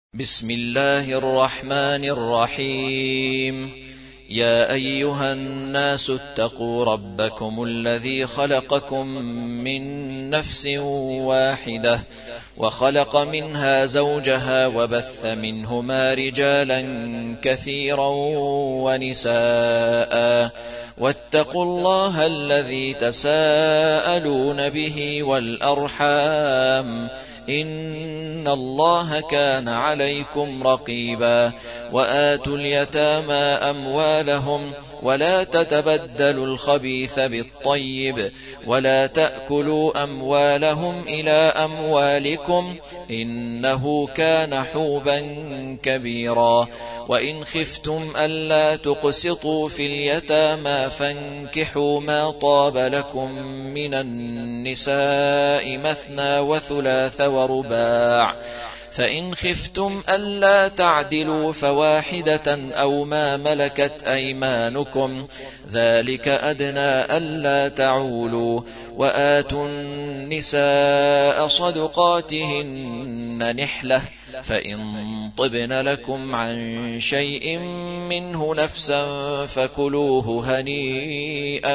بسم الله الرحمن الرحيم. يا أيها الناس اتقوا ربكم الذي خلقكم من نفس واحدة وخلق منها زوجها وبث منهما رجالا كثيرا ونساء واتقوا الله الذي تساءلون به والأرحام إن الله كان عليكم رقيبا. وآتوا اليتامى أموالهم ولا تتبدلوا الخبيث بالطيب ولا تأكلوا أموالهم إلى أموالكم إنه كان حوبا كبيرا. وإن خفتم ألا تقسطوا في اليتامى فانكحوا ما طاب لكم من النساء مثنى وثلاث ورباع، فإن خفتم ألا تعدلوا فواحدة أو ما ملكت أيمانكم ذلك أدنى ألا تعولوا. وآتوا النساء صدقاتهن نحلة، فإن طبن لكم عن شيء منه نفسا فكلوه هنيئا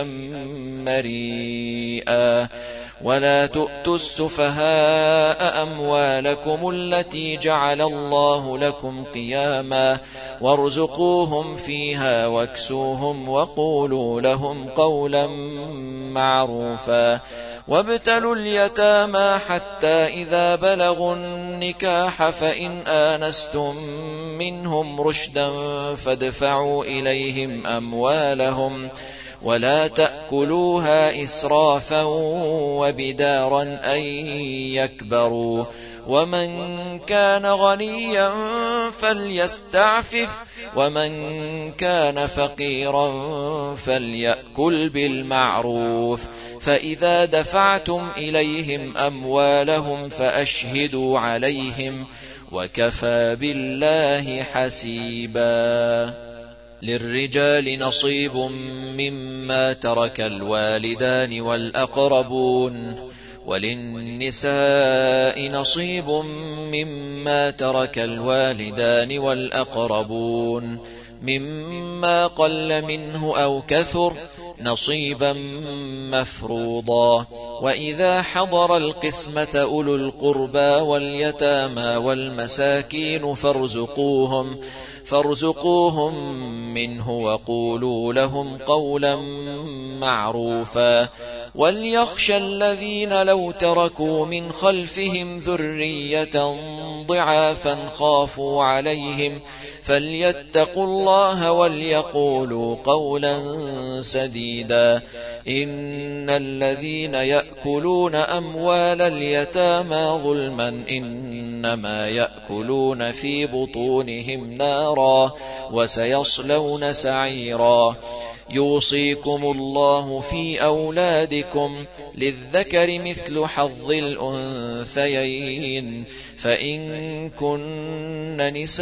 مريئا. ولا تؤتوا السفهاء أموالكم التي جعل الله لكم قياما وارزقوهم فيها واكسوهم وقولوا لهم قولا معروفا. وابتلوا اليتامى حتى إذا بلغوا النكاح فإن آنستم منهم رشدا فادفعوا إليهم أموالهم ولا تأكلوها إسرافا وبدارا أن يكبروا. ومن كان غنيا فليستعفف ومن كان فقيرا فليأكل بالمعروف. فإذا دفعتم إليهم أموالهم فأشهدوا عليهم وكفى بالله حسيبا. للرجال نصيب مما ترك الوالدان والأقربون وللنساء نصيب مما ترك الوالدان والأقربون مما قل منه أو كثر نصيبا مفروضا. وإذا حضر القسمة أولو القربى واليتامى والمساكين فارزقوهم منه وقولوا لهم قولا معروفا. وليخشى الذين لو تركوا من خلفهم ذرية ضعافا خافوا عليهم فليتقوا الله وليقولوا قولا سديدا. إن الذين يأكلون أموال اليتامى ظلما إنما يأكلون في بطونهم نارا وسيصلون سعيرا. يوصيكم الله في أولادكم للذكر مثل حظ الأنثيين، فإن كن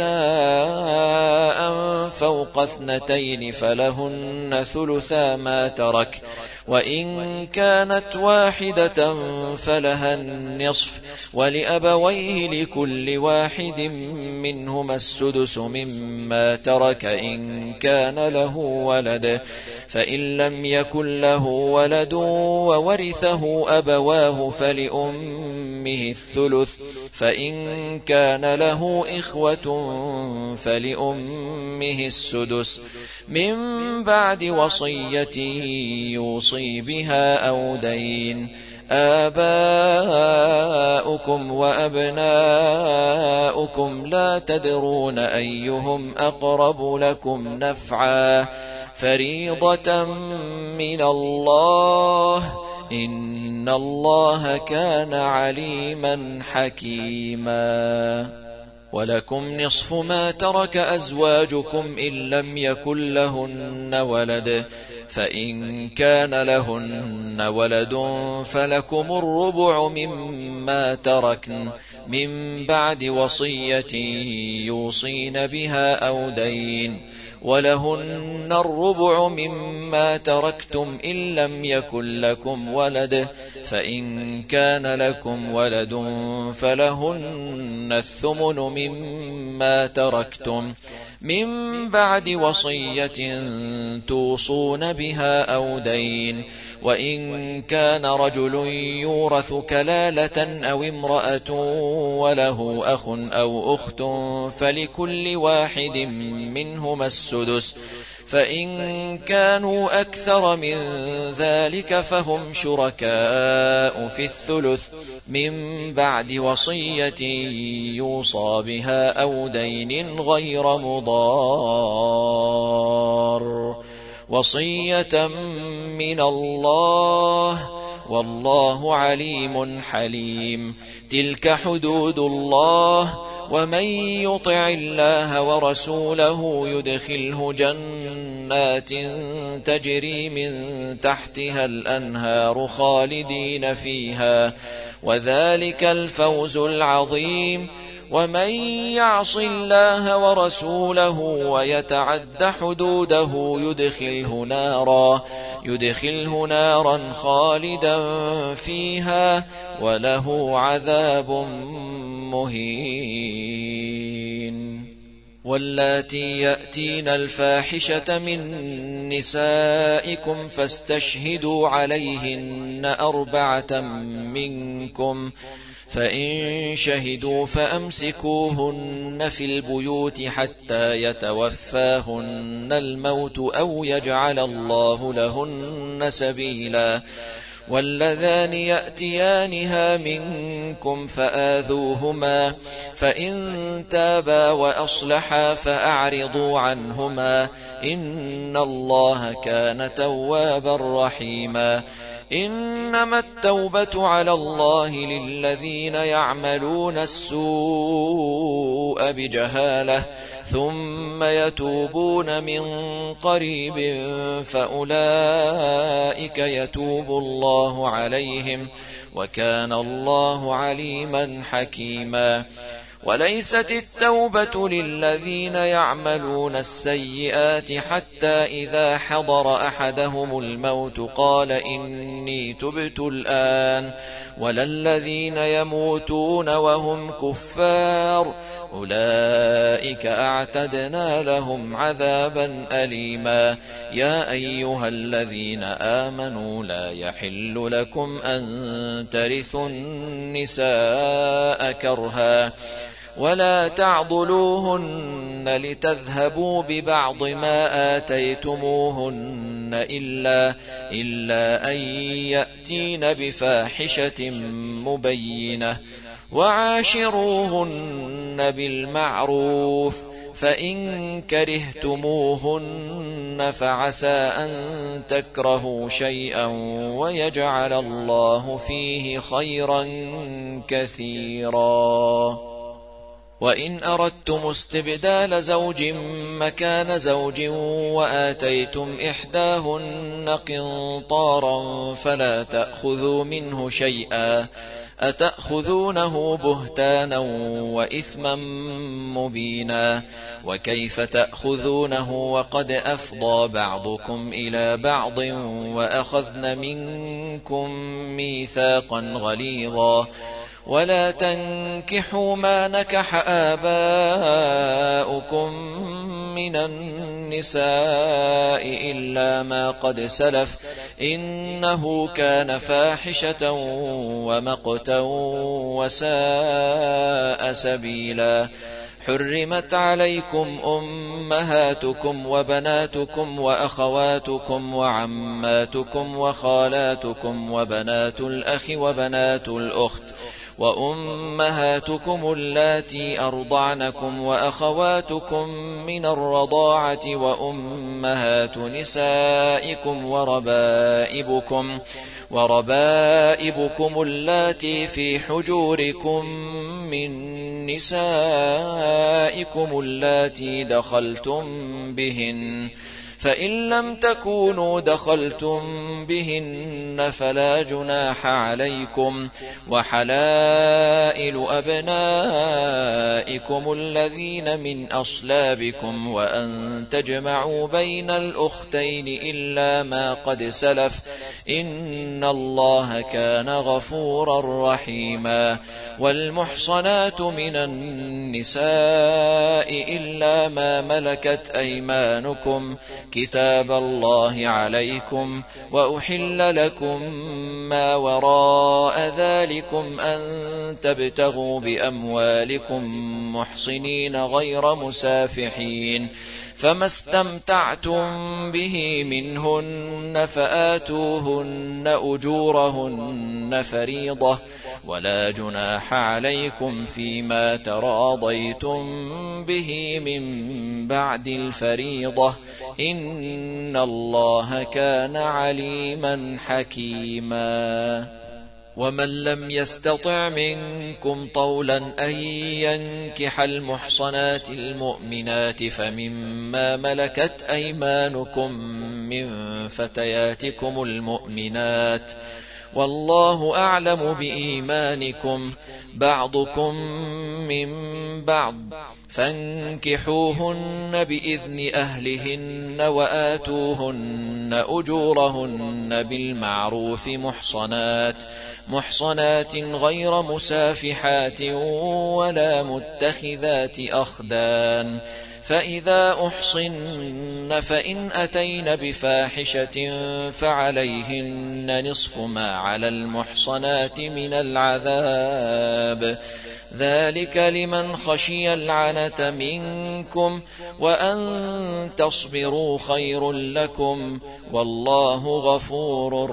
نساء فوق 2 فلهن ثلثا ما ترك، وإن كانت واحدة فلها النصف، ولأبويه لكل واحد منهما السدس مما ترك إن كان له ولد، فإن لم يكن له ولد وورثه أبواه فلأمه الثلث، فإن كان له إخوة فلأمه السدس من بعد وصية يوصي بها أو دين. آباؤكم وأبناؤكم لا تدرون أيهم أقرب لكم نفعا فريضة من الله إن الله كان عليما حكيما. ولكم نصف ما ترك أزواجكم إن لم يكن لهن ولد، فإن كان لهن ولد فلكم الربع مما تركن من بعد وصية يوصين بها أو دين. ولهن الربع مما تركتم إن لم يكن لكم ولد فإن كان لكم ولد فلهن الثمن مما تركتم من بعد وصية توصون بها أو دين وإن كان رجل يورث كلالة أو امرأة وله أخ أو أخت فلكل واحد منهما السدس فإن كانوا أكثر من ذلك فهم شركاء في الثلث من بعد وصية يوصى بها أو دين غير مضار وصية من الله والله عليم حليم. تلك حدود الله ومن يطع الله ورسوله يدخله جنات تجري من تحتها الأنهار خالدين فيها وذلك الفوز العظيم. ومن يعص الله ورسوله ويتعد حدوده يدخله نارا خالدا فيها وله عذاب مهين. واللاتي يأتين الفاحشة من نسائكم فاستشهدوا عليهن 4 منكم فإن شهدوا فأمسكوهن في البيوت حتى يتوفاهن الموت أو يجعل الله لهن سبيلا. واللذان يأتيانها منكم فآذوهما فإن تابا وأصلحا فأعرضوا عنهما إن الله كان توابا رحيما. إنما التوبة على الله للذين يعملون السوء بجهالة ثم يتوبون من قريب فأولئك يتوب الله عليهم وكان الله عليما حكيما. وليست التوبة للذين يعملون السيئات حتى إذا حضر أحدهم الموت قال إني تبت الآن ولا الذين يموتون وهم كفار أولئك أعتدنا لهم عذابا أليما. يا أيها الذين آمنوا لا يحل لكم أن ترثوا النساء كرها ولا تعضلوهن لتذهبوا ببعض ما آتيتموهن إلا أن يأتين بفاحشة مبينة وعاشروهن بالمعروف فإن كرهتموهن فعسى أن تكرهوا شيئا ويجعل الله فيه خيرا كثيرا. وإن أردتم استبدال زوج مكان زوج وآتيتم إحداهن قنطارا فلا تأخذوا منه شيئا أتأخذونه بهتانا وإثما مبينا. وكيف تأخذونه وقد أفضى بعضكم إلى بعض وأخذن منكم ميثاقا غليظا. ولا تنكحوا ما نكح آباؤكم من النساء إلا ما قد سلف إنه كان فاحشة ومقتا وساء سبيلا. حرمت عليكم أمهاتكم وبناتكم وأخواتكم وعماتكم وخالاتكم وبنات الأخ وبنات الأخت وأمهاتكم اللاتي أرضعنكم وأخواتكم من الرضاعة وأمهات نسائكم وربائبكم اللاتي في حجوركم من نسائكم اللاتي دخلتم بهن فإن لم تكونوا دخلتم بهن فلا جناح عليكم، وحلائل أبنائكم الذين من أصلابكم، وأن تجمعوا بين الأختين إلا ما قد سلف، إن الله كان غفورا رحيما. والمحصنات من النساء إلا ما ملكت أيمانكم كتاب الله عليكم، وأحل لكم ما وراء ذلكم أن تبتغوا بأموالكم محصنين غير مسافحين، فما استمتعتم به منهن فآتوهن أجورهن فريضة، ولا جناح عليكم فيما تراضيتم به من بعد الفريضة، إن الله كان عليما حكيما. ومن لم يستطع منكم طولا أن ينكح المحصنات المؤمنات فمما ملكت أيمانكم من فتياتكم المؤمنات، والله أعلم بإيمانكم، بعضكم من بعض، فانكحوهن بإذن أهلهن وآتوهن أجورهن بالمعروف محصنات غير مسافحات ولا متخذات أخدان، فإذا أحصن فإن أتين بفاحشة فعليهن نصف ما على المحصنات من العذاب، ذلك لمن خشي العنة منكم، وأن تصبروا خير لكم، والله غفور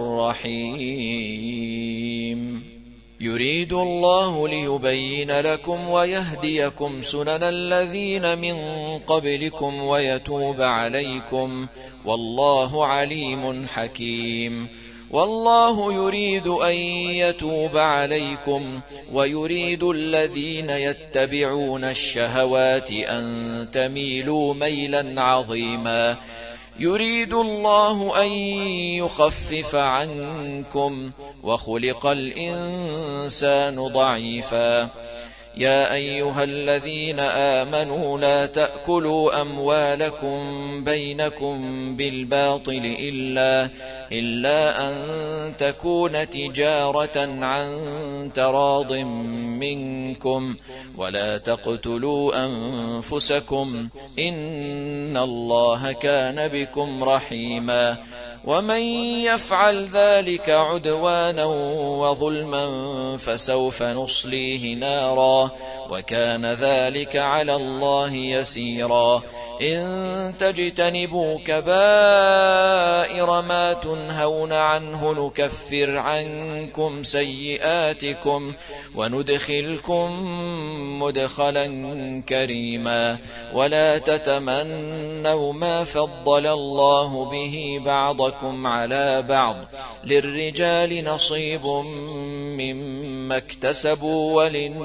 رحيم. يريد الله ليبين لكم ويهديكم سنن الذين من قبلكم ويتوب عليكم، والله عليم حكيم. والله يريد أن يتوب عليكم، ويريد الذين يتبعون الشهوات أن تميلوا ميلا عظيما. يريد الله أن يخفف عنكم، وخلق الإنسان ضعيفا. يا أيها الذين آمنوا لا تأكلوا أموالكم بينكم بالباطل إلا أن تكون تجارة عن تراض منكم، ولا تقتلوا أنفسكم، إن الله كان بكم رحيما. ومن يفعل ذلك عدوانا وظلما فسوف نصليه نارا، وكان ذلك على الله يسيرا. إن تجتنبوا كبائر ما تنهون عنه نكفر عنكم سيئاتكم وندخلكم مدخلا كريما. ولا تتمنوا ما فضل الله به بعضكم على بعض، للرجال نصيب مما اكتسبوا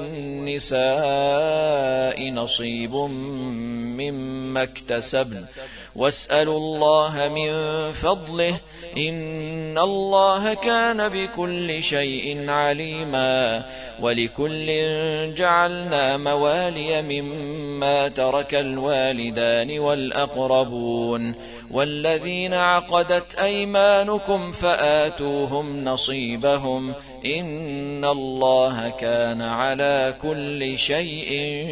وللنساء نصيب مما اكتسبن، واسألوا الله من فضله، إن الله كان بكل شيء عليما. ولكل جعلنا موالي مما ترك الوالدان والأقربون، والذين عقدت أيمانكم فآتوهم نصيبهم، إن الله كان على كل شيء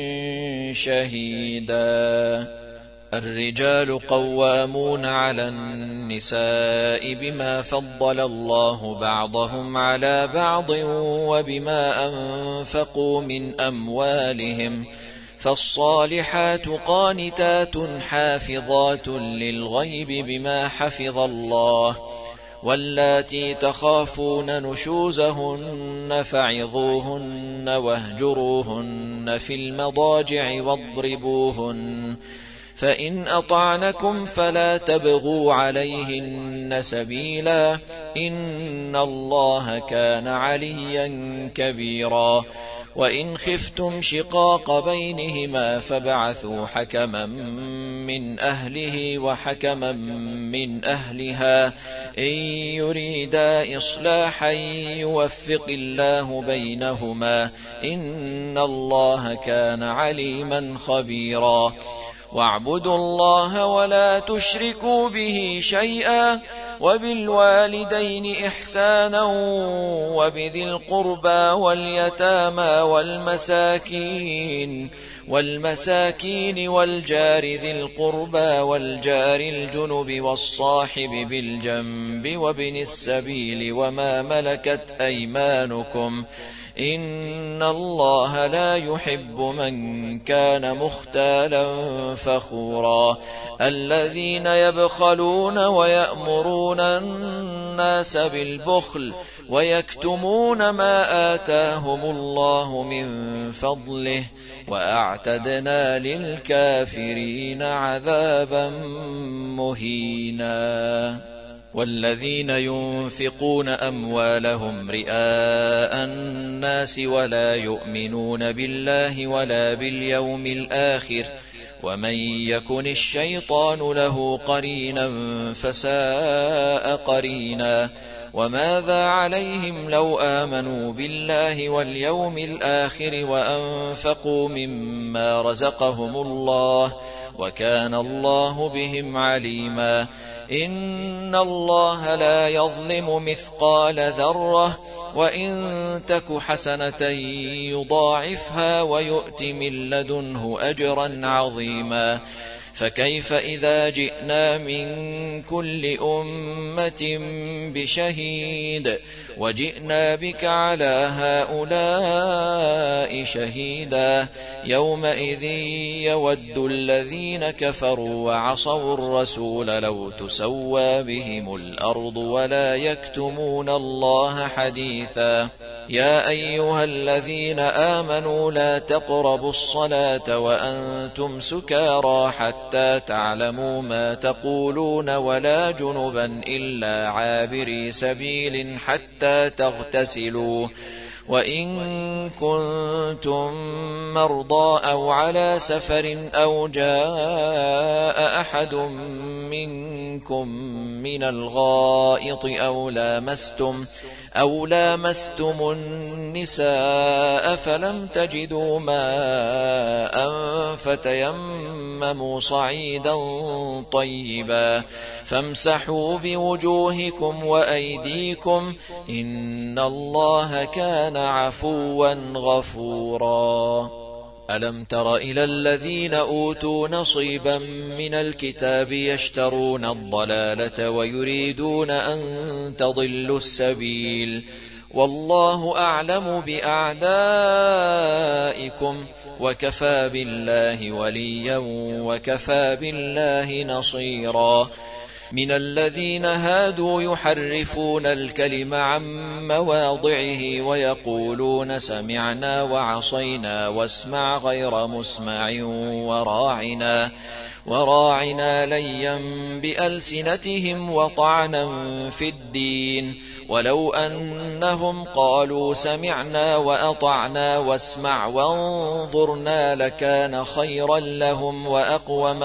شهيدا. الرجال قوامون على النساء بما فضل الله بعضهم على بعض وبما أنفقوا من أموالهم، فالصالحات قانتات حافظات للغيب بما حفظ الله. واللاتي تخافون نشوزهن فعظوهن واهجروهن في المضاجع واضربوهن، فإن أطعنكم فلا تبغوا عليهن سبيلا، إن الله كان عليا كبيرا. وإن خفتم شقاق بينهما فابعثوا حكما من أهله وحكما من أهلها إن يريدا إصلاحا يوفق الله بينهما إن الله كان عليما خبيرا واعبدوا الله ولا تشركوا به شيئا وبالوالدين إحسانا وبذي القربى واليتامى والمساكين والجار ذي القربى والجار الجنب والصاحب بالجنب وابن السبيل وما ملكت أيمانكم إن الله لا يحب من كان مختالا فخورا الذين يبخلون ويأمرون الناس بالبخل ويكتمون ما آتاهم الله من فضله وأعتدنا للكافرين عذابا مهينا والذين ينفقون أموالهم رئاء الناس ولا يؤمنون بالله ولا باليوم الآخر ومن يكن الشيطان له قرينا فساء قرينا وماذا عليهم لو آمنوا بالله واليوم الآخر وأنفقوا مما رزقهم الله وكان الله بهم عليما إن الله لا يظلم مثقال ذرة وإن تك حسنة يضاعفها ويؤت من لدنه أجرا عظيما فكيف إذا جئنا من كل أمة بشهيد وجئنا بك على هؤلاء شهيدا يومئذ يود الذين كفروا وعصوا الرسول لو تسوى بهم الأرض ولا يكتمون الله حديثا يا أيها الذين آمنوا لا تقربوا الصلاة وأنتم سكارى حتى تعلموا ما تقولون ولا جنبا إلا عابري سبيل حتى تغتسلوا وإن كنتم مرضى أو على سفر أو جاء أحد منكم من الغائط أو لامستم النساء فلم تجدوا ماء فتيمموا صعيدا طيبا فامسحوا بوجوهكم وأيديكم إن الله كان عفوا غفورا ألم تر إلى الذين أوتوا نصيبا من الكتاب يشترون الضلالة ويريدون أن تضلوا السبيل والله أعلم بأعدائكم وكفى بالله وليا وكفى بالله نصيرا من الذين هادوا يحرفون الكلم عن مواضعه ويقولون سمعنا وعصينا واسمع غير مسمع وراعنا ليا بألسنتهم وطعنا في الدين ولو أنهم قالوا سمعنا وأطعنا واسمع وانظرنا لكان خيرا لهم وأقوم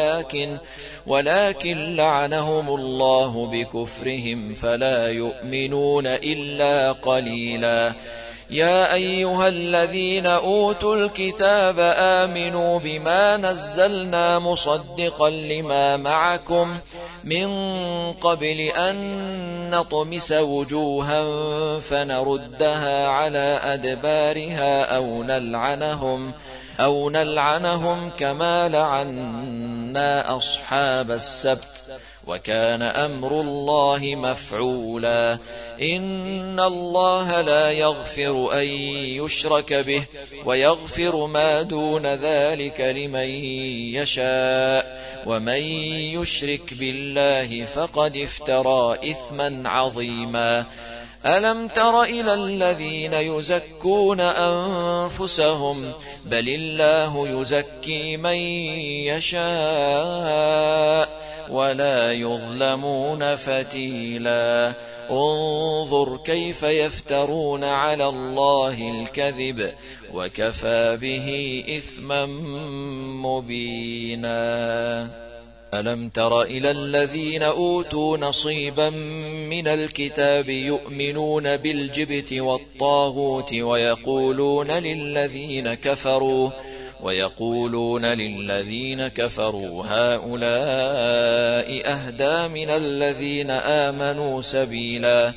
ولكن لعنهم الله بكفرهم فلا يؤمنون إلا قليلا يا أيها الذين أوتوا الكتاب آمنوا بما نزلنا مصدقا لما معكم من قبل أن نطمس وجوها فنردها على أدبارها أو نلعنهم كما لعنا أصحاب السبت وكان أمر الله مفعولا إن الله لا يغفر أن يشرك به ويغفر ما دون ذلك لمن يشاء ومن يشرك بالله فقد افترى إثما عظيما ألم تر إلى الذين يزكون أنفسهم بل الله يزكي من يشاء ولا يظلمون فتيلا انظر كيف يفترون على الله الكذب وكفى به إثما مبينا. ألم تر إلى الذين أوتوا نصيبا من الكتاب يؤمنون بالجبت والطاغوت ويقولون للذين كفروا هؤلاء أهدى من الذين آمنوا سبيلا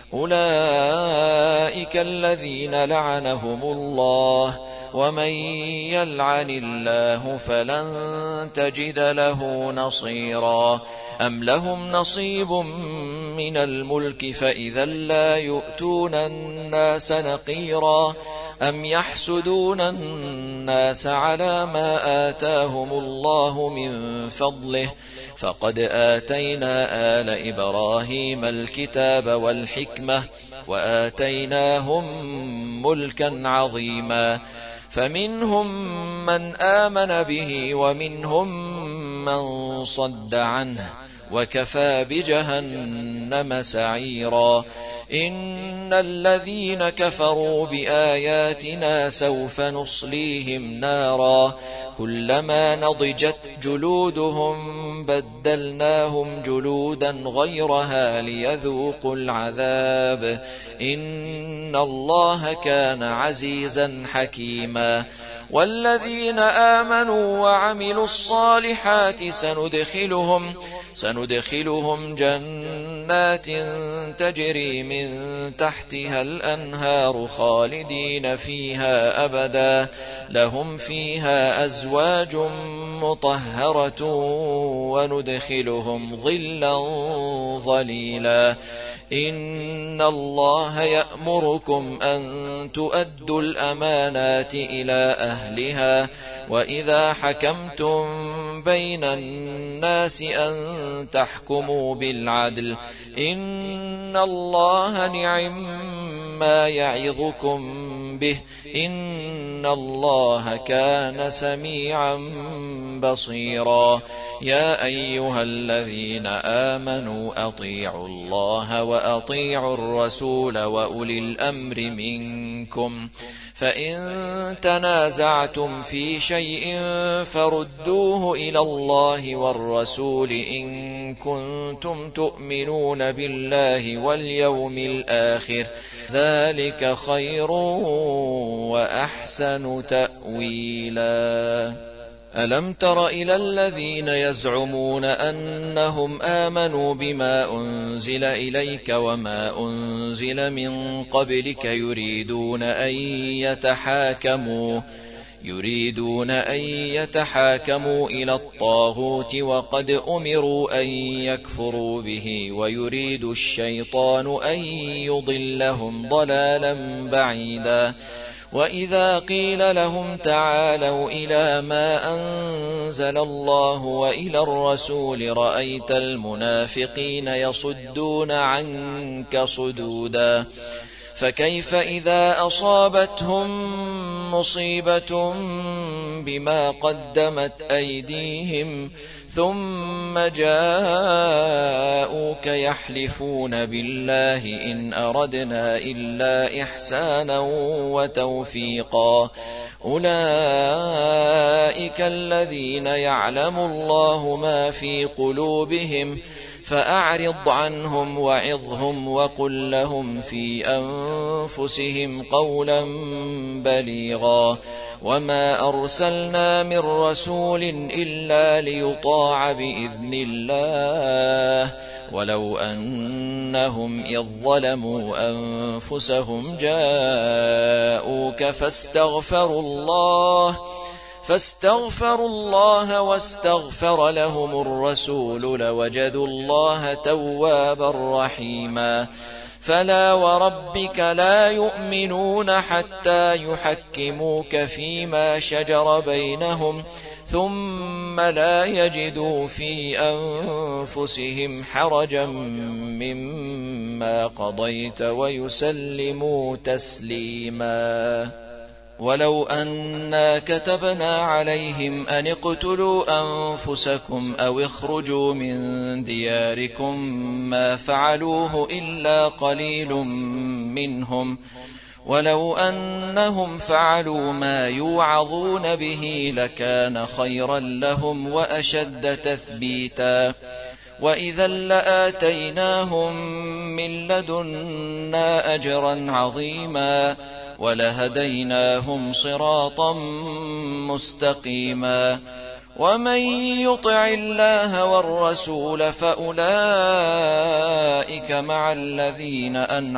أولئك الذين لعنهم الله ومن يلعن الله فلن تجد له نصيرا. أم لهم نصيب من الملك فإذا لا يؤتون الناس نقيرا أم يحسدون الناس على ما آتاهم الله من فضله فقد آتينا آل إبراهيم الكتاب والحكمة وآتيناهم ملكا عظيما فمنهم من آمن به ومنهم من صد عنه وكفى بجهنم سعيرا. إن الذين كفروا بآياتنا سوف نصليهم نارا كلما نضجت جلودهم بدلناهم جلودا غيرها ليذوقوا العذاب إن الله كان عزيزا حكيما. والذين آمنوا وعملوا الصالحات سندخلهم جنات تجري من تحتها الأنهار خالدين فيها أبدا لهم فيها أزواج مطهرة وندخلهم ظلا ظليلا. إن الله يأمركم أن تؤدوا الأمانات إلى أهلها وإذا حكمتم بين الناس أن تحكموا بالعدل إن الله نعم ما يعظكم به إن الله كان سميعا بصيرا. يا أيها الذين آمنوا أطيعوا الله وأطيعوا الرسول وأولي الأمر منكم فإن تنازعتم في شيء فردوه إلى الله والرسول إن كنتم تؤمنون بالله واليوم الآخر ذلك خير وأحسن تأويلا. ألم تر إلى الذين يزعمون أنهم آمنوا بما أنزل إليك وما أنزل من قبلك يريدون أن يتحاكموا إلى الطاغوت وقد أمروا أن يكفروا به ويريد الشيطان أن يضلهم ضلالا بعيدا. وإذا قيل لهم تعالوا إلى ما أنزل الله وإلى الرسول رأيت المنافقين يصدون عنك صدودا. فكيف إذا أصابتهم مصيبة بما قدمت أيديهم ثم جاءوك يحلفون بالله إن أردنا إلا إحسانا وتوفيقا أولئك الذين يعلم الله ما في قلوبهم فأعرض عنهم وعظهم وقل لهم في أنفسهم قولا بليغا. وما أرسلنا من رسول إلا ليطاع بإذن الله ولو أنهم إذ ظلموا أنفسهم جاءوك فاستغفروا الله واستغفر لهم الرسول لوجدوا الله توابا رحيما. فلا وربك لا يؤمنون حتى يحكموك فيما شجر بينهم ثم لا يجدوا في أنفسهم حرجا مما قضيت ويسلموا تسليما. ولو أنا كتبنا عليهم أن اقتلوا أنفسكم أو اخرجوا من دياركم ما فعلوه إلا قليل منهم ولو أنهم فعلوا ما يوعظون به لكان خيرا لهم وأشد تثبيتا وإذا لآتيناهم من لدنا أجرا عظيما ولهديناهم صراطا مستقيما ومن يطع الله والرسول فأولئك مع الذين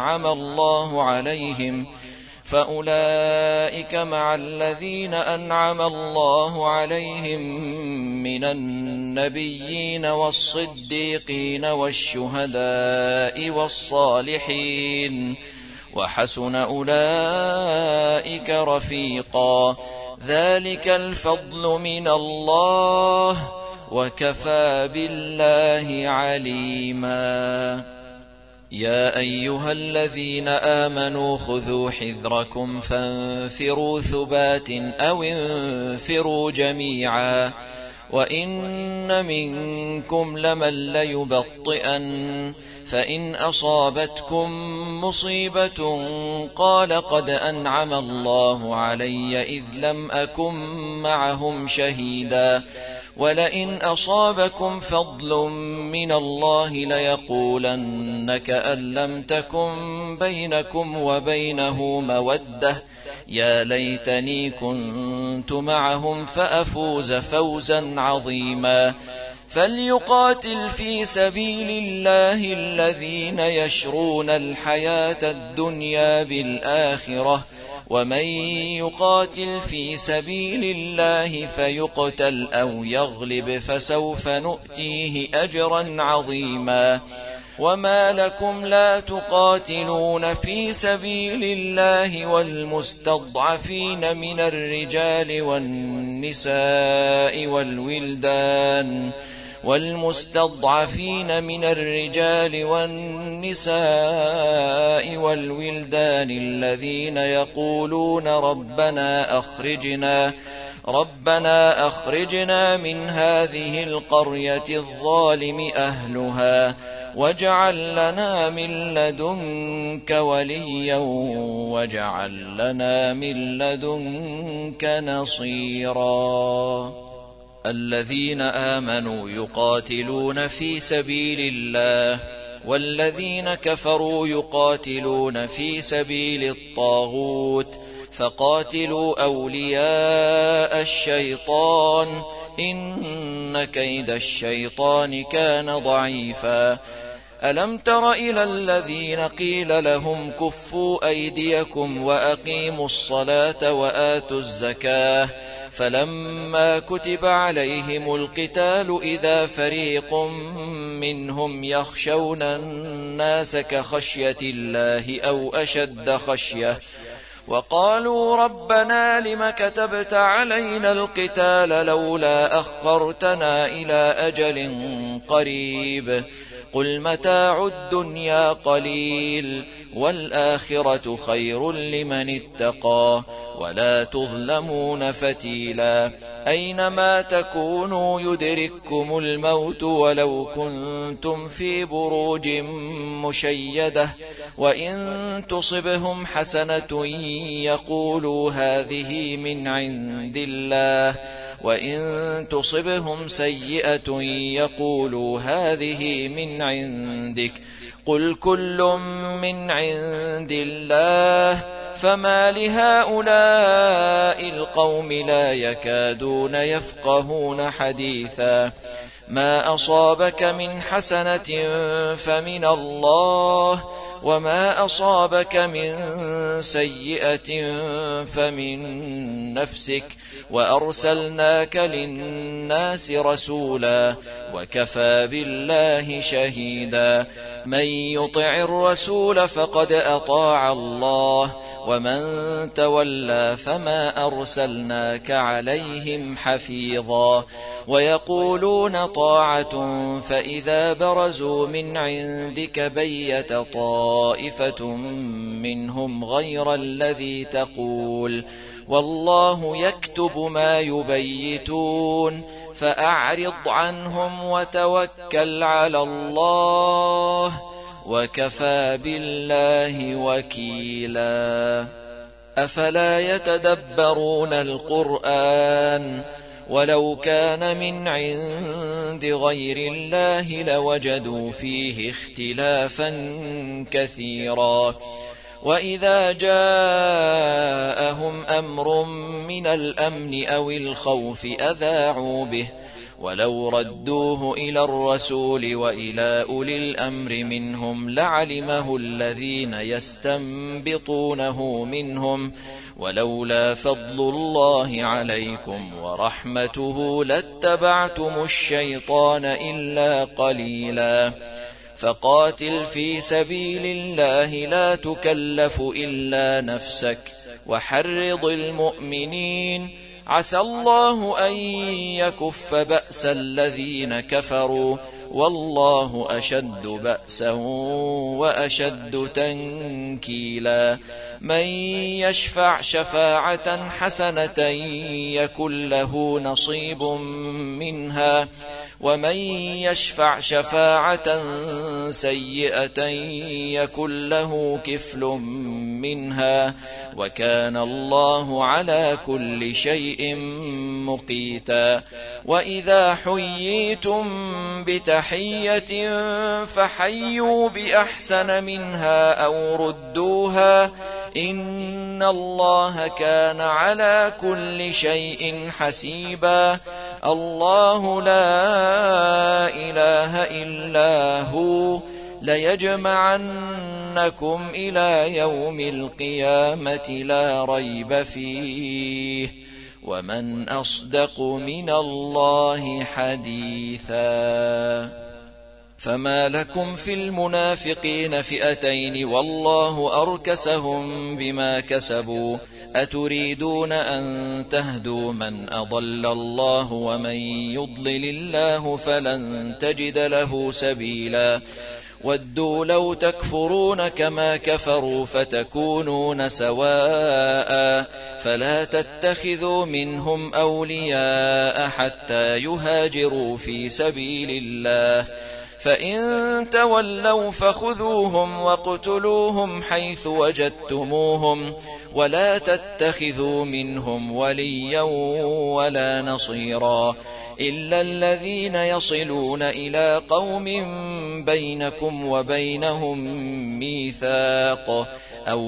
أنعم الله عليهم من النبيين والصديقين والشهداء والصالحين وحسن أولئك رفيقا ذلك الفضل من الله وكفى بالله عليما يا أيها الذين آمنوا خذوا حذركم فانفروا ثبات أو انفروا جميعا وإن منكم لمن ليبطئن فإن أصابتكم مصيبة قال قد أنعم الله علي إذ لم أكن معهم شهيدا ولئن أصابكم فضل من الله ليقولن كأن لم تكن بينكم وبينه مودة يا ليتني كنت معهم فأفوز فوزا عظيما فليقاتل في سبيل الله الذين يشرون الحياة الدنيا بالآخرة ومن يقاتل في سبيل الله فيقتل أو يغلب فسوف نؤتيه أجرا عظيما وما لكم لا تقاتلون في سبيل الله والمستضعفين من الرجال والنساء والولدان الذين يقولون ربنا أخرجنا من هذه القرية الظالم أهلها واجعل لنا من لدنك وليا واجعل لنا من لدنك نصيرا الذين آمنوا يقاتلون في سبيل الله والذين كفروا يقاتلون في سبيل الطاغوت فقاتلوا أولياء الشيطان إن كيد الشيطان كان ضعيفا ألم تر إلى الذين قيل لهم كفوا أيديكم وأقيموا الصلاة وآتوا الزكاة فلما كتب عليهم القتال إذا فريق منهم يخشون الناس كخشية الله أو أشد خشية وقالوا ربنا لم كتبت علينا القتال لولا أخرتنا إلى أجل قريب قل متاع الدنيا قليل والآخرة خير لمن اتقى ولا تظلمون فتيلا أينما تكونوا يدرككم الموت ولو كنتم في بروج مشيدة وإن تصبهم حسنة يقولوا هذه من عند الله وإن تصبهم سيئة يقولوا هذه من عندك قل كل من عند الله فما لهؤلاء القوم لا يكادون يفقهون حديثا ما أصابك من حسنة فمن الله وما أصابك من سيئة فمن نفسك وأرسلناك للناس رسولا وكفى بالله شهيدا من يطع الرسول فقد أطاع الله ومن تولى فما أرسلناك عليهم حفيظا ويقولون طاعة فإذا برزوا من عندك بيت طائفة منهم غير الذي تقول والله يكتب ما يبيتون فأعرض عنهم وتوكل على الله وكفى بالله وكيلا أفلا يتدبرون القرآن ولو كان من عند غير الله لوجدوا فيه اختلافا كثيرا وإذا جاءهم أمر من الأمن أو الخوف أذاعوا به ولو ردوه إلى الرسول وإلى أولي الأمر منهم لعلمه الذين يستنبطونه منهم ولولا فضل الله عليكم ورحمته لاتبعتم الشيطان إلا قليلا فقاتل في سبيل الله لا تكلف إلا نفسك وحرض المؤمنين عسى الله أن يكف بأس الذين كفروا والله أشد بأسا وأشد تنكيلا من يشفع شفاعة حسنة يكن له نصيب منها ومن يشفع شفاعة سيئة يكن له كفل منها وكان الله على كل شيء مقيتا وإذا حييتم بتحية فحيوا بأحسن منها أو ردوها إن الله كان على كل شيء حسيبا الله لا إله إلا هو ليجمعنكم إلى يوم القيامة لا ريب فيه ومن أصدق من الله حديثا فما لكم في المنافقين فئتين والله أركسهم بما كسبوا أتريدون أن تهدوا من أضل الله ومن يضلل الله فلن تجد له سبيلا ودوا لو تكفرون كما كفروا فتكونون سواء فلا تتخذوا منهم أولياء حتى يهاجروا في سبيل الله فإن تولوا فخذوهم واقتلوهم حيث وجدتموهم ولا تتخذوا منهم وليا ولا نصيرا إلا الذين يصلون إلى قوم بينكم وبينهم ميثاق أو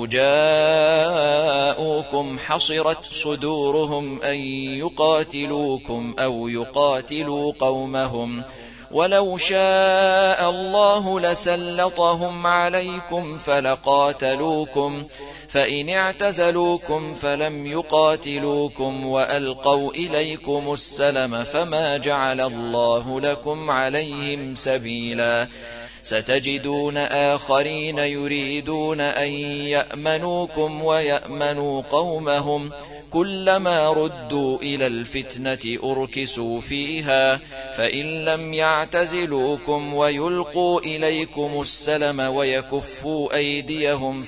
جاءوكم حصرت صدورهم أن يقاتلوكم أو يقاتلوا قومهم ولو شاء الله لسلطهم عليكم فلقاتلوكم فإن اعتزلوكم فلم يقاتلوكم وألقوا إليكم السلم فما جعل الله لكم عليهم سبيلا ستجدون آخرين يريدون أن يأمنوكم ويأمنوا قومهم كلما ردوا إلى الفتنة أركسوا فيها فإن لم يعتزلوكم ويلقوا إليكم السلم ويكفوا أيديهم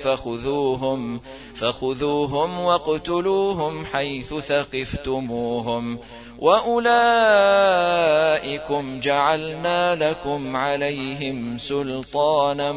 فخذوهم واقتلوهم حيث ثقفتموهم وأولئكم جعلنا لكم عليهم سلطانا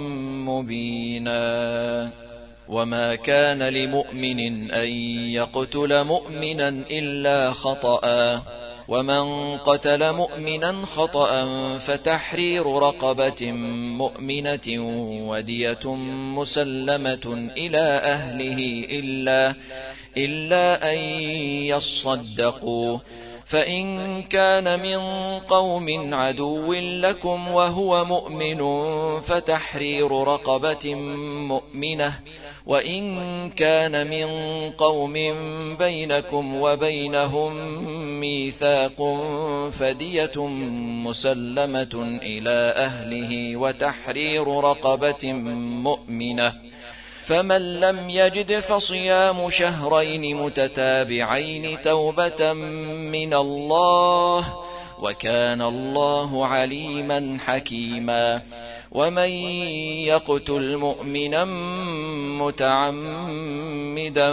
مبينا وما كان لمؤمن أن يقتل مؤمنا إلا خطأ ومن قتل مؤمنا خطأ فتحرير رقبة مؤمنة ودية مسلمة إلى أهله إلا أن يصدقوا فإن كان من قوم عدو لكم وهو مؤمن فتحرير رقبة مؤمنة وإن كان من قوم بينكم وبينهم ميثاق فدية مسلمة إلى أهله وتحرير رقبة مؤمنة فمن لم يجد فصيام شهرين متتابعين توبة من الله وكان الله عليما حكيما ومن يقتل مؤمنا متعمدا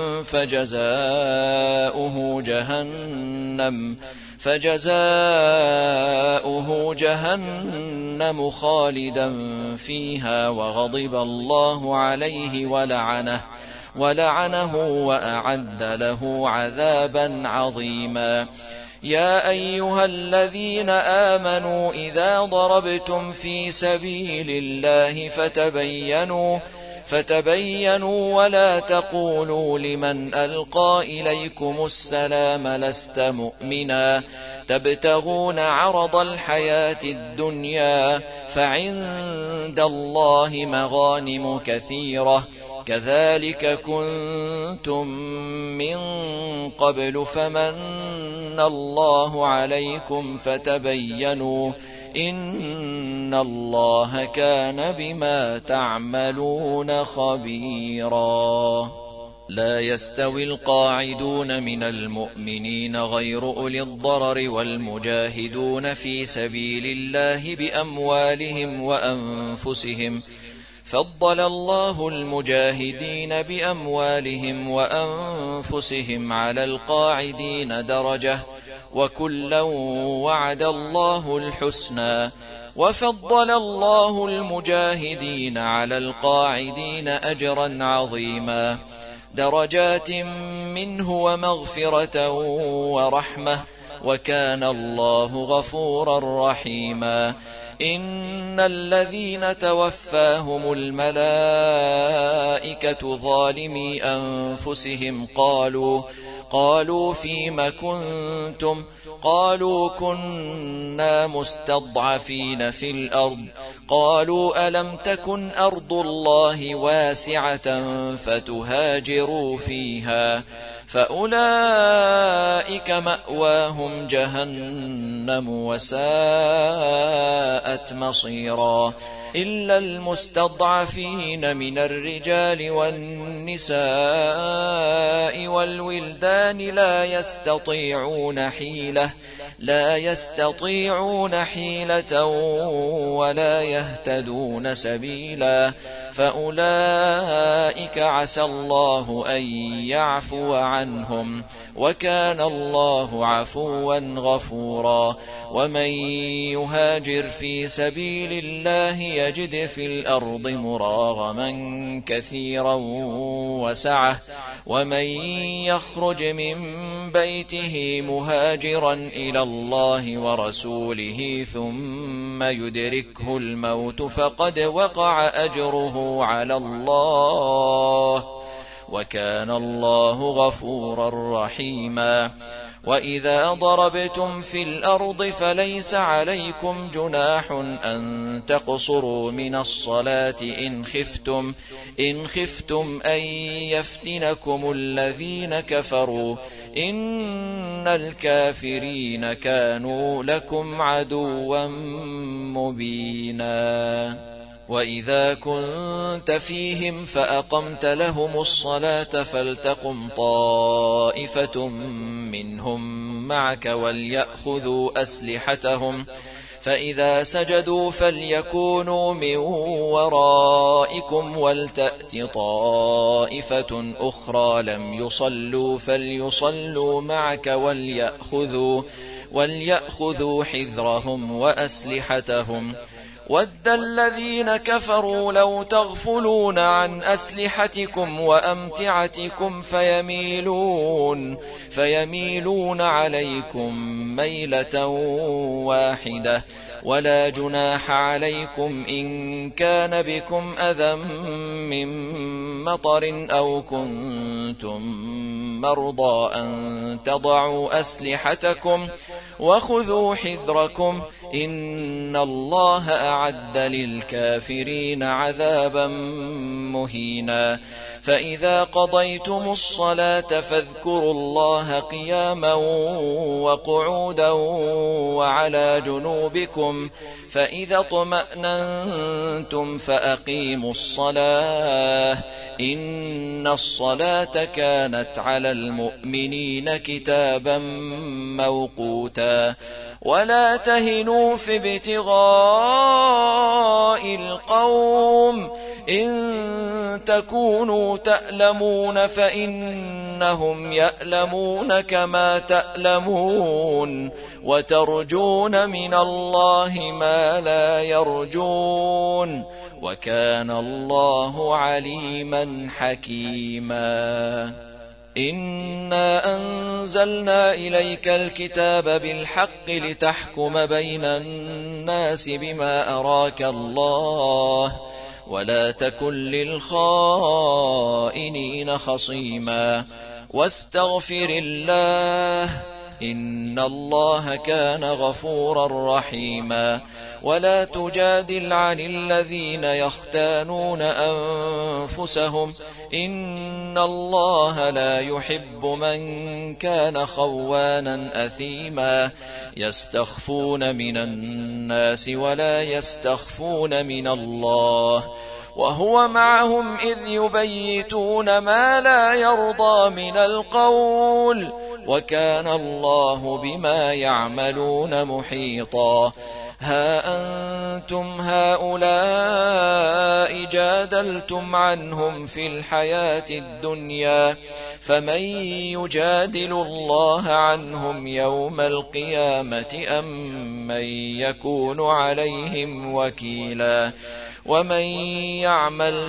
فجزاؤه جهنم خالدا فيها وغضب الله عليه ولعنه وأعد له عذابا عظيما. يا أيها الذين آمنوا إذا ضربتم في سبيل الله فتبينوا ولا تقولوا لمن ألقى إليكم السلام لست مؤمنا تبتغون عرض الحياة الدنيا فعند الله مغانم كثيرة كذلك كنتم من قبل فمن الله عليكم فتبينوا إن الله كان بما تعملون خبيرا. لا يستوي القاعدون من المؤمنين غير أولي الضرر والمجاهدون في سبيل الله بأموالهم وأنفسهم فضل الله المجاهدين بأموالهم وأنفسهم على القاعدين درجة وكلا وعد الله الحسنى وفضل الله المجاهدين على القاعدين أجرا عظيما درجات منه ومغفرة ورحمة وكان الله غفورا رحيما. إن الذين توفاهم الملائكة ظالمي أنفسهم قالوا فيم كنتم قالوا كنا مستضعفين في الأرض قالوا ألم تكن أرض الله واسعة فتهاجروا فيها فأولئك مأواهم جهنم وساءت مصيرا. إلا المستضعفين من الرجال والنساء والولدان لا يستطيعون حيلة ولا يهتدون سبيلا فأولئك عسى الله أن يعفو عنهم وكان الله عفوا غفورا. ومن يهاجر في سبيل الله يجد في الأرض مراغما كثيرا وسعة ومن يخرج من بيته مهاجرا إلى الله ورسوله ثم يدركه الموت فقد وقع أجره على الله وكان الله غفورا رحيما. وإذا ضربتم في الأرض فليس عليكم جناح أن تقصروا من الصلاة إن خفتم أن يفتنكم الذين كفروا إن الكافرين كانوا لكم عدوا مبينا. وإذا كنت فيهم فأقمت لهم الصلاة فلتقم طائفة منهم معك وليأخذوا أسلحتهم فإذا سجدوا فليكونوا من ورائكم ولتأت طائفة أخرى لم يصلوا فليصلوا معك وليأخذوا حذرهم وأسلحتهم. ود الذين كفروا لو تغفلون عن أسلحتكم وأمتعتكم فيميلون عليكم ميلة واحدة ولا جناح عليكم إن كان بكم أذى من مطر أو كنتم مرضى أن تضعوا أسلحتكم وخذوا حذركم إن الله أعد للكافرين عذابا مهينا. فإذا قضيتم الصلاة فاذكروا الله قياما وقعودا وعلى جنوبكم فإذا اطمأننتم فأقيموا الصلاة إن الصلاة كانت على المؤمنين كتابا موقوتا. ولا تهنوا في ابتغاء القوم إن تكونوا تألمون فإنهم يألمون كما تألمون وترجون من الله ما لا يرجون وكان الله عليما حكيما إنا أنزلنا إليك الكتاب بالحق لتحكم بين الناس بما أراك الله ولا تكن للخائنين خصيما واستغفر الله إن الله كان غفورا رحيما ولا تجادل عن الذين يختانون أنفسهم إن الله لا يحب من كان خوانا أثيما يستخفون من الناس ولا يستخفون من الله وهو معهم إذ يبيتون ما لا يرضى من القول وكان الله بما يعملون محيطا ها أنتم هؤلاء جادلتم عنهم في الحياة الدنيا فمن يجادل الله عنهم يوم القيامة أم من يكون عليهم وكيلا ومن يعمل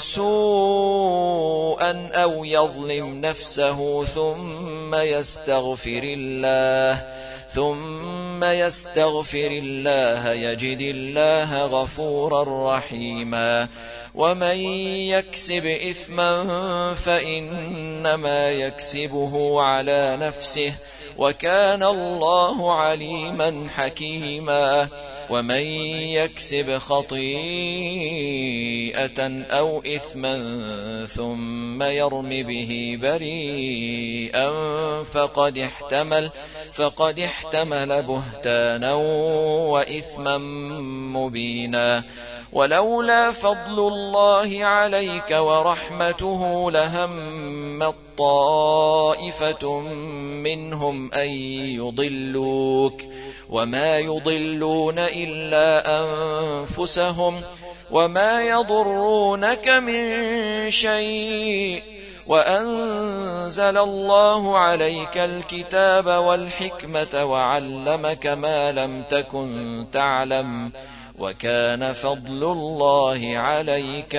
سوءا أو يظلم نفسه ثم يستغفر الله يجد الله غفورا رحيما ومن يكسب إثما فإنما يكسبه على نفسه وكان الله عليما حكيما ومن يكسب خطيئة أو إثما ثم يرم به بريئا فقد احتمل بهتانا وإثما مبينا ولولا فضل الله عليك ورحمته لهمت طائفة منهم أن يضلوك وما يضلون إلا أنفسهم وما يضرونك من شيء وأنزل الله عليك الكتاب والحكمة وعلمك ما لم تكن تعلم وكان فضل الله عليك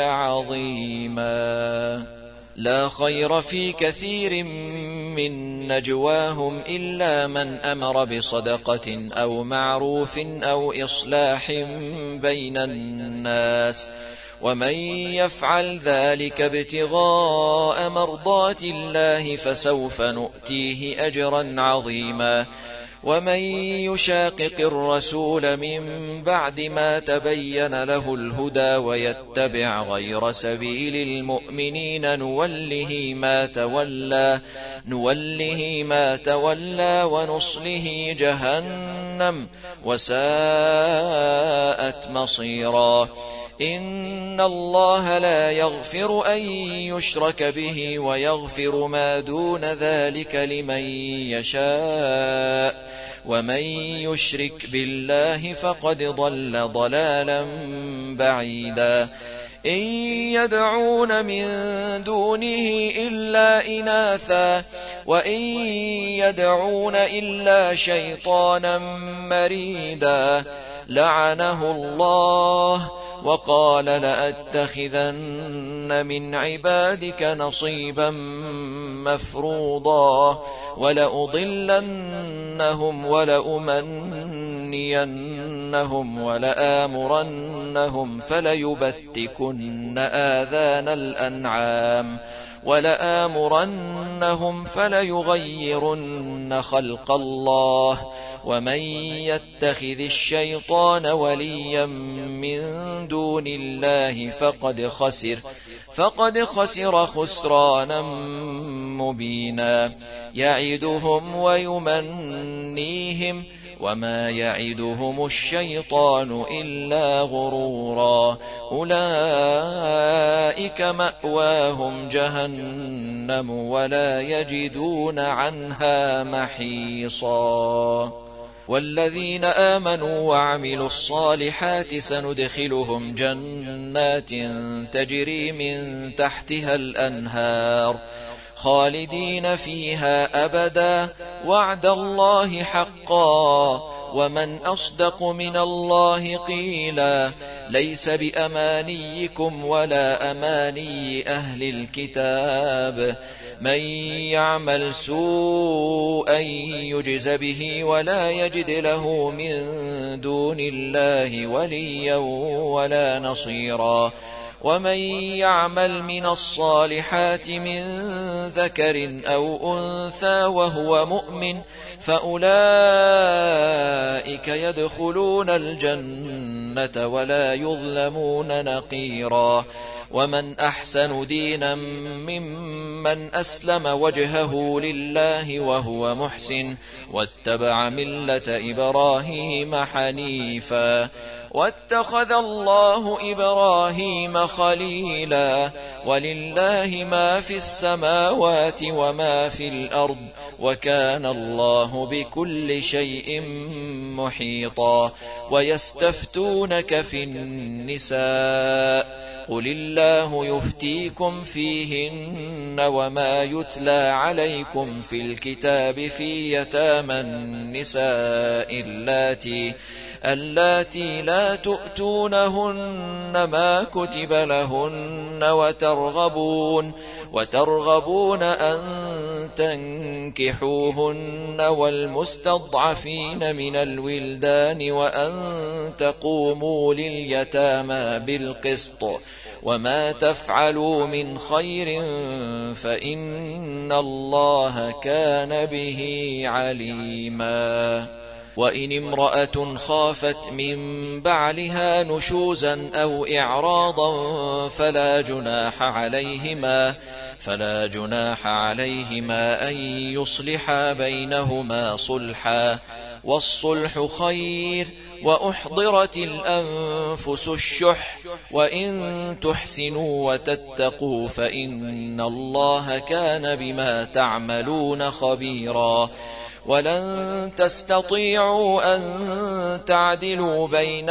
عظيما لا خير في كثير من نجواهم إلا من أمر بصدقة أو معروف أو إصلاح بين الناس ومن يفعل ذلك ابتغاء مرضات الله فسوف نؤتيه أجرا عظيما ومن يشاقق الرسول من بعد ما تبين له الهدى ويتبع غير سبيل المؤمنين نوله ما تولى ونصله جهنم وساءت مصيرا إن الله لا يغفر أن يشرك به ويغفر ما دون ذلك لمن يشاء ومن يشرك بالله فقد ضل ضلالا بعيدا إن يدعون من دونه إلا إناثا وإن يدعون إلا شيطانا مريدا لعنه الله وقال لأتخذن من عبادك نصيبا مفروضا ولأضلنهم ولأمنينهم ولآمرنهم فليبتكن آذان الأنعام ولآمرنهم فليغيرن خلق الله ومن يتخذ الشيطان وليا من دون الله فقد خسر خسرانا مبينا يعدهم ويمنيهم وما يعدهم الشيطان إلا غرورا أولئك مأواهم جهنم ولا يجدون عنها محيصا والذين آمنوا وعملوا الصالحات سندخلهم جنات تجري من تحتها الأنهار خالدين فيها أبدا وعد الله حقا ومن أصدق من الله قيلا ليس بأمانيكم ولا أماني أهل الكتاب من يعمل سوءا يجز به ولا يجد له من دون الله وليا ولا نصيرا ومن يعمل من الصالحات من ذكر أو أنثى وهو مؤمن فأولئك يدخلون الجنة ولا يظلمون نقيرا ومن أحسن دينا ممن أسلم وجهه لله وهو محسن واتبع ملة إبراهيم حنيفا واتخذ الله إبراهيم خليلا ولله ما في السماوات وما في الأرض وكان الله بكل شيء محيطا ويستفتونك في النساء قل الله يفتيكم فيهن وما يتلى عليكم في الكتاب في يتامى النساء اللاتي لا تؤتونهن ما كتب لهن وترغبون أن تنكحوهن والمستضعفين من الولدان وأن تقوموا لليتامى بالقسط وما تفعلوا من خير فإن الله كان به عليما وإن امرأة خافت من بعلها نشوزا أو إعراضا فلا جناح عليهما أن يصلحا بينهما صلحا والصلح خير وأحضرت الأنفس الشح وإن تحسنوا وتتقوا فإن الله كان بما تعملون خبيرا ولن تستطيعوا أن تعدلوا بين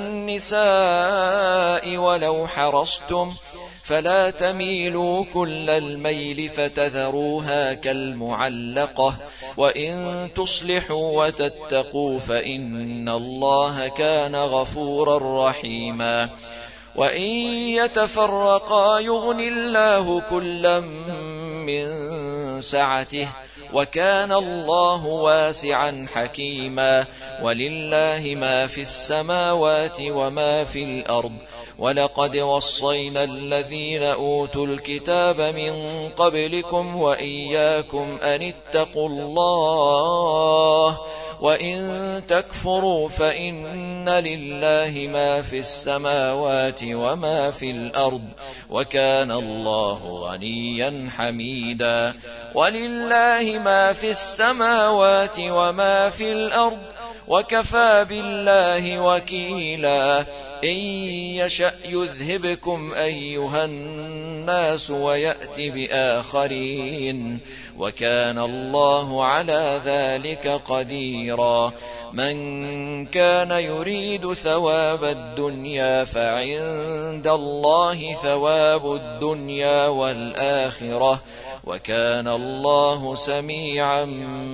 النساء ولو حرصتم فلا تميلوا كل الميل فتذروها كالمعلقة وإن تصلحوا وتتقوا فإن الله كان غفورا رحيما وإن يتفرقا يغن الله كلا من سعته وكان الله واسعا حكيما ولله ما في السماوات وما في الأرض ولقد وصينا الذين أوتوا الكتاب من قبلكم وإياكم أن اتقوا الله وإن تكفروا فإن لله ما في السماوات وما في الأرض وكان الله غنيا حميدا ولله ما في السماوات وما في الأرض وكفى بالله وكيلا إن يشأ يذهبكم أيها الناس ويأت بآخرين وكان الله على ذلك قديرا من كان يريد ثواب الدنيا فعند الله ثواب الدنيا والآخرة وكان الله سميعا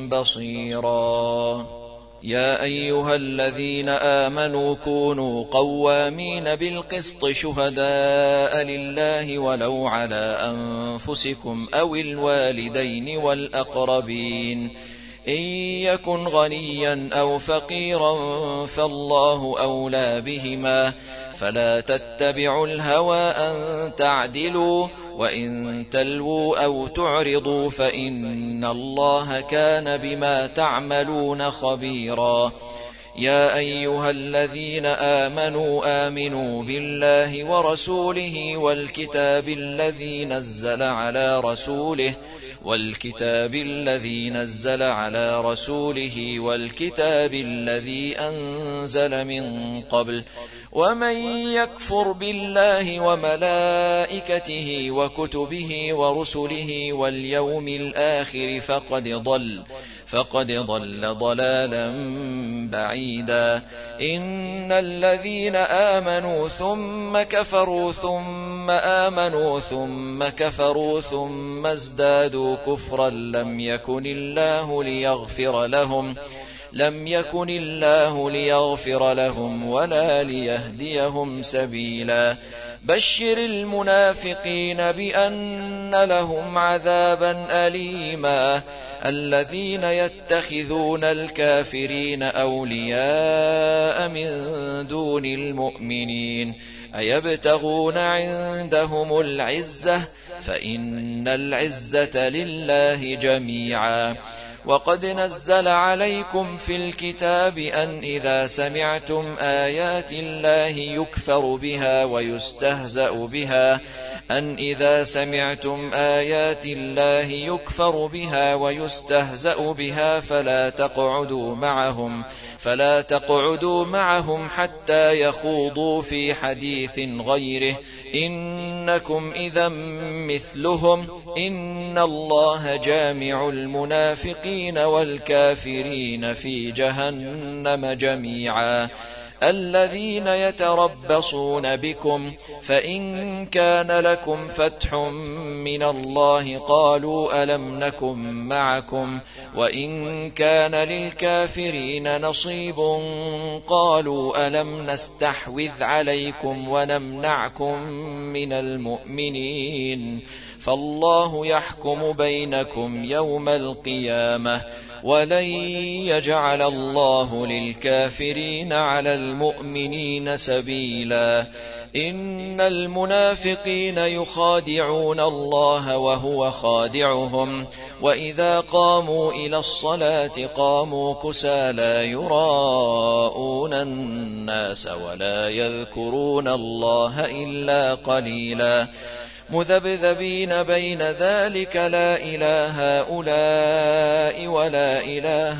بصيرا يا أيها الذين آمنوا كونوا قوامين بالقسط شهداء لله ولو على أنفسكم أو الوالدين والأقربين إن يكن غنيا أو فقيرا فالله أولى بهما فلا تتبعوا الهوى أن تعدلوا وإن تلووا أو تعرضوا فإن الله كان بما تعملون خبيرا يا أيها الذين آمنوا بالله ورسوله والكتاب الذي نزل على رسوله والكتاب الذي أنزل من قبل ومن يكفر بالله وملائكته وكتبه ورسله واليوم الآخر فقد ضل ضلالا بعيدا. إن الذين آمنوا ثم كفروا ثم آمنوا ثم كفروا ثم ازدادوا كفرا لم يكن الله ليغفر لهم ولا ليهديهم سبيلا. بشر المنافقين بأن لهم عذابا أليما. الذين يتخذون الكافرين أولياء من دون المؤمنين أيبتغون عندهم العزة فإن العزة لله جميعا. وقد نزل عليكم في الكتاب أن إذا سمعتم آيات الله يكفر بها ويستهزأ بها فلا تقعدوا معهم حتى يخوضوا في حديث غيره إنكم إذا مثلهم إن الله جامع المنافقين والكافرين في جهنم جميعا. الذين يتربصون بكم فإن كان لكم فتح من الله قالوا ألم نكن معكم وإن كان للكافرين نصيب قالوا ألم نستحوذ عليكم ونمنعكم من المؤمنين فالله يحكم بينكم يوم القيامة ولن يجعل الله للكافرين على المؤمنين سبيلا. إن المنافقين يخادعون الله وهو خادعهم وإذا قاموا إلى الصلاة قاموا كسالى يراءون الناس ولا يذكرون الله إلا قليلا. مذبذبين بين ذلك لا إله هؤلاء ولا إله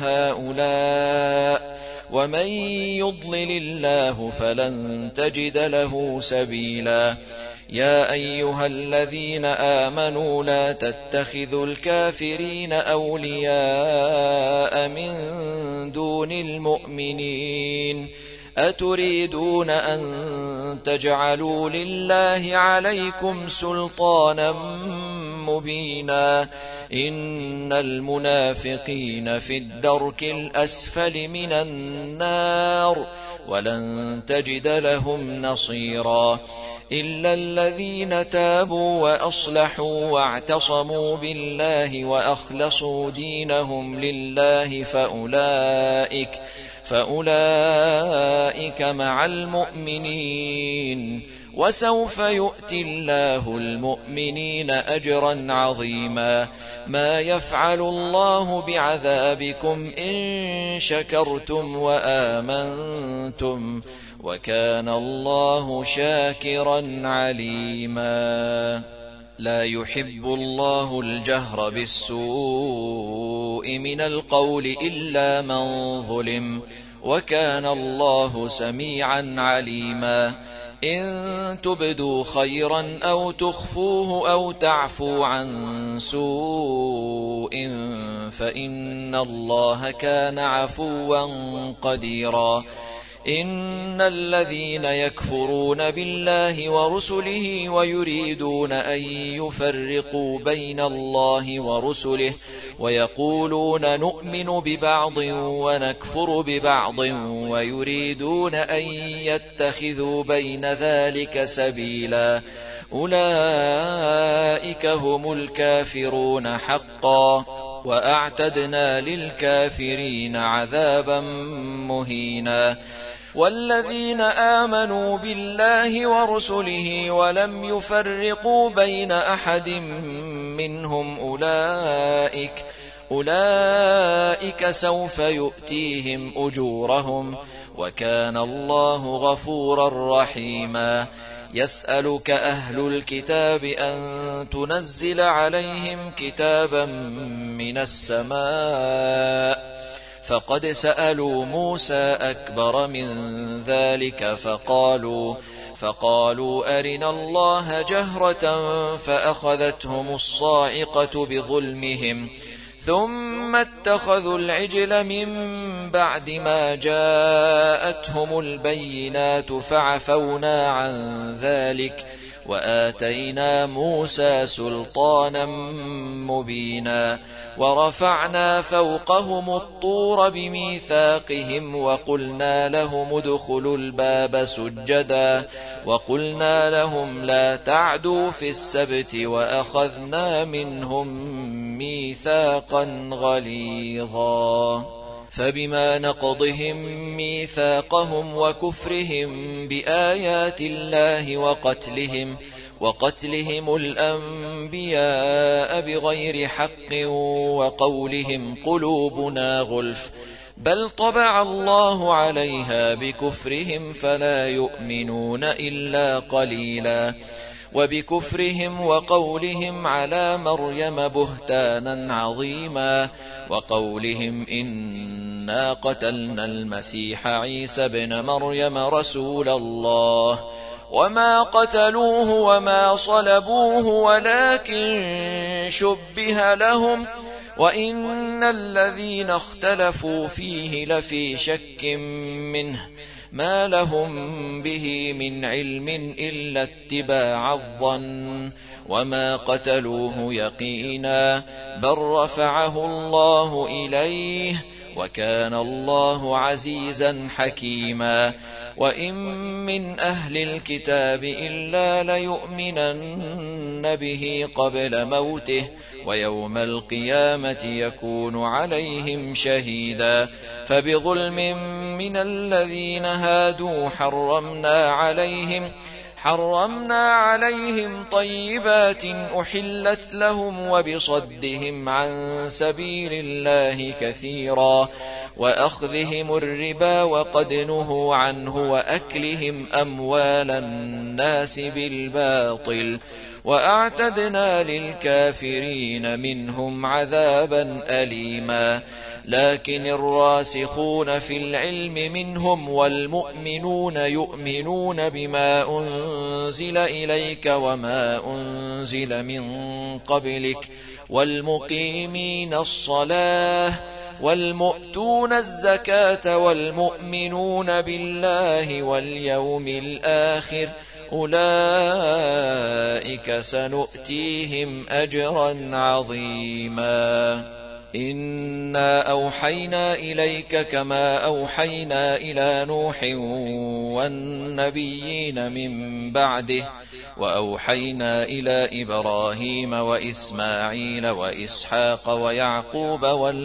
هؤلاء ومن يضلل الله فلن تجد له سبيلا. يا أيها الذين آمنوا لا تتخذوا الكافرين أولياء من دون المؤمنين أتريدون أن تجعلوا لله عليكم سلطانا مبينا. إن المنافقين في الدرك الأسفل من النار ولن تجد لهم نصيرا. إلا الذين تابوا وأصلحوا واعتصموا بالله وأخلصوا دينهم لله فأولئك مع المؤمنين وسوف يؤتي الله المؤمنين أجرا عظيما. ما يفعل الله بعذابكم إن شكرتم وآمنتم وكان الله شاكرا عليما. لا يحب الله الجهر بالسوء من القول إلا من ظلم وكان الله سميعا عليما. إن تبدوا خيرا أو تخفوه أو تعفوا عن سوء فإن الله كان عفوا قديرا. إن الذين يكفرون بالله ورسله ويريدون أن يفرقوا بين الله ورسله ويقولون نؤمن ببعض ونكفر ببعض ويريدون أن يتخذوا بين ذلك سبيلا أولئك هم الكافرون حقا وأعتدنا للكافرين عذابا مهينا. والذين آمنوا بالله ورسله ولم يفرقوا بين أحد منهم أولئك سوف يؤتيهم أجورهم وكان الله غفورا رحيما. يسألك أهل الكتاب أن تنزل عليهم كتابا من السماء فقد سألوا موسى أكبر من ذلك فقالوا أرنا الله جهرة فأخذتهم الصاعقة بظلمهم ثم اتخذوا العجل من بعد ما جاءتهم البينات فعفونا عن ذلك وآتينا موسى سلطانا مبينا ورفعنا فوقهم الطور بميثاقهم وقلنا لهم ادخلوا الباب سجدا وقلنا لهم لا تعدوا في السبت وأخذنا منهم ميثاقا غليظا فبما نقضهم ميثاقهم وكفرهم بآيات الله وقتلهم الأنبياء بغير حق وقولهم قلوبنا غلف بل طبع الله عليها بكفرهم فلا يؤمنون إلا قليلا وبكفرهم وقولهم على مريم بهتانا عظيما وقولهم إنا قتلنا المسيح عيسى ابن مريم رسول الله وما قتلوه وما صلبوه ولكن شبه لهم وإن الذين اختلفوا فيه لفي شك منه ما لهم به من علم إلا اتباع الظن وما قتلوه يقينا بل رفعه الله إليه وكان الله عزيزا حكيما وإن من أهل الكتاب إلا ليؤمنن به قبل موته ويوم القيامة يكون عليهم شهيدا فبظلم من الذين هادوا حرمنا عليهم طيبات أحلت لهم وبصدهم عن سبيل الله كثيرا وأخذهم الربا وقد نهوا عنه وأكلهم أموال الناس بالباطل وأعتدنا للكافرين منهم عذابا أليما لكن الراسخون في العلم منهم والمؤمنون يؤمنون بما أنزل إليك وما أنزل من قبلك والمقيمين الصلاة والمؤتون الزكاة والمؤمنون بالله واليوم الآخر أولئك سنؤتيهم أجرا عظيما إنا أوحينا إليك كما أوحينا إلى نوح والنبيين من بعده وأوحينا إلى إبراهيم وإسماعيل وإسحاق ويعقوب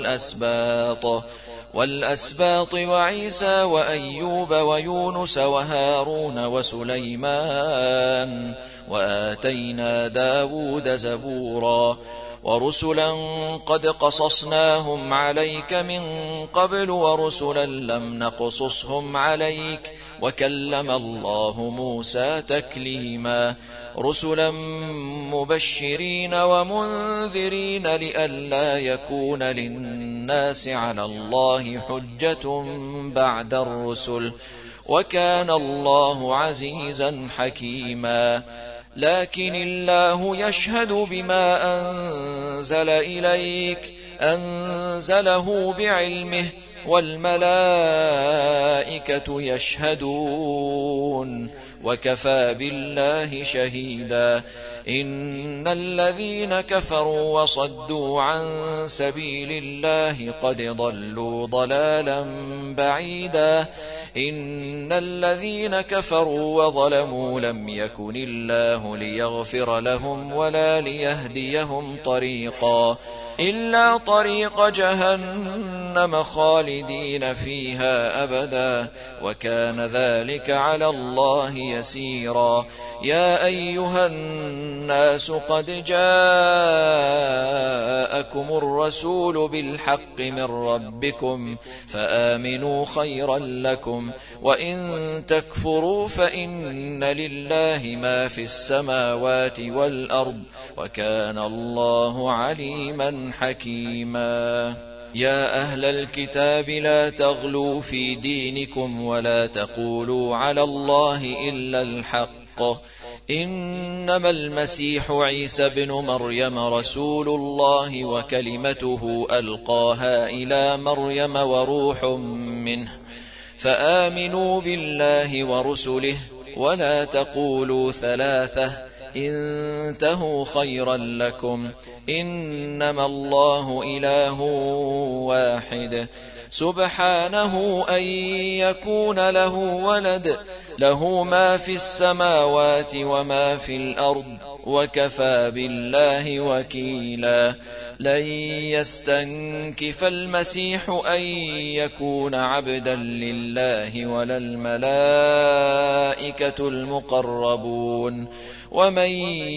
والأسباط وعيسى وأيوب ويونس وهارون وسليمان وآتينا داود زبورا ورسلا قد قصصناهم عليك من قبل ورسلا لم نقصصهم عليك وكلم الله موسى تكليما رسلا مبشرين ومنذرين لئلا يكون للناس على الله حجة بعد الرسل وكان الله عزيزا حكيما لكن الله يشهد بما أنزل إليك أنزله بعلمه والملائكة يشهدون وكفى بالله شهيدا إن الذين كفروا وصدوا عن سبيل الله قد ضلوا ضلالا بعيدا إن الذين كفروا وظلموا لم يكن الله ليغفر لهم ولا ليهديهم طريقا إلا طريق جهنم خالدين فيها أبدا وكان ذلك على الله يسيرا يا أيها الناس قد جاءكم الرسول بالحق من ربكم فآمنوا خيرا لكم وإن تكفروا فإن لله ما في السماوات والأرض وكان الله عليما حكيما يا أهل الكتاب لا تغلوا في دينكم ولا تقولوا على الله إلا الحق إنما المسيح عيسى بن مريم رسول الله وكلمته ألقاها إلى مريم وروح منه فآمنوا بالله ورسله ولا تقولوا ثلاثة انتهوا خيرا لكم إنما الله إله واحد سبحانه أن يكون له ولد له ما في السماوات وما في الأرض وكفى بالله وكيلا لن يستنكف المسيح أن يكون عبدا لله ولا الملائكة المقربون ومن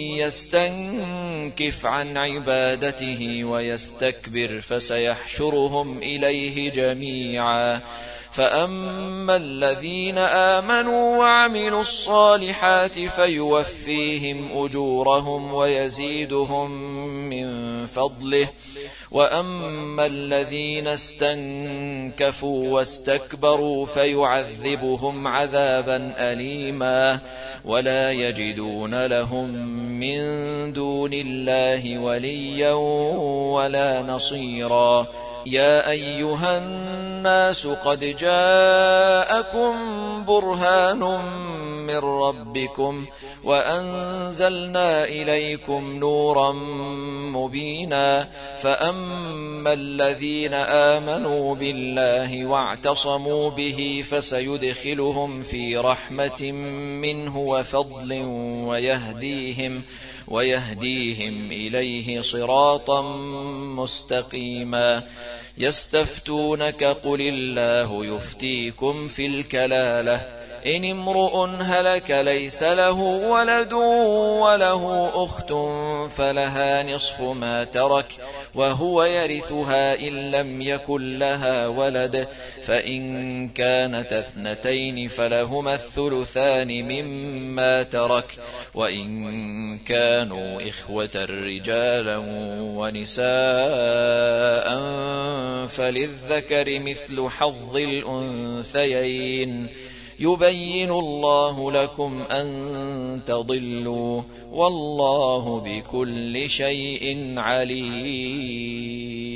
يستنكف عن عبادته ويستكبر فسيحشرهم إليه جميعا فأما الذين آمنوا وعملوا الصالحات فيوفيهم أجورهم ويزيدهم من فضله وأما الذين استنكفوا واستكبروا فيعذبهم عذابا أليما ولا يجدون لهم من دون الله وليا ولا نصيرا يا أيها الناس قد جاءكم برهان من ربكم وأنزلنا إليكم نورا مبينا فأما الذين آمنوا بالله واعتصموا به فسيدخلهم في رحمة منه وفضل ويهديهم إليه صراطا مستقيما يستفتونك قل الله يفتيكم في الكلالة إن امرؤ هلك ليس له ولد وله أخت فلها نصف ما ترك وهو يرثها إن لم يكن لها ولد فإن كانت اثنتين فلهما الثلثان مما ترك وإن كانوا إخوة رجالا ونساء فللذكر مثل حظ الأنثيين يبين الله لكم أن تضلوا والله بكل شيء عليم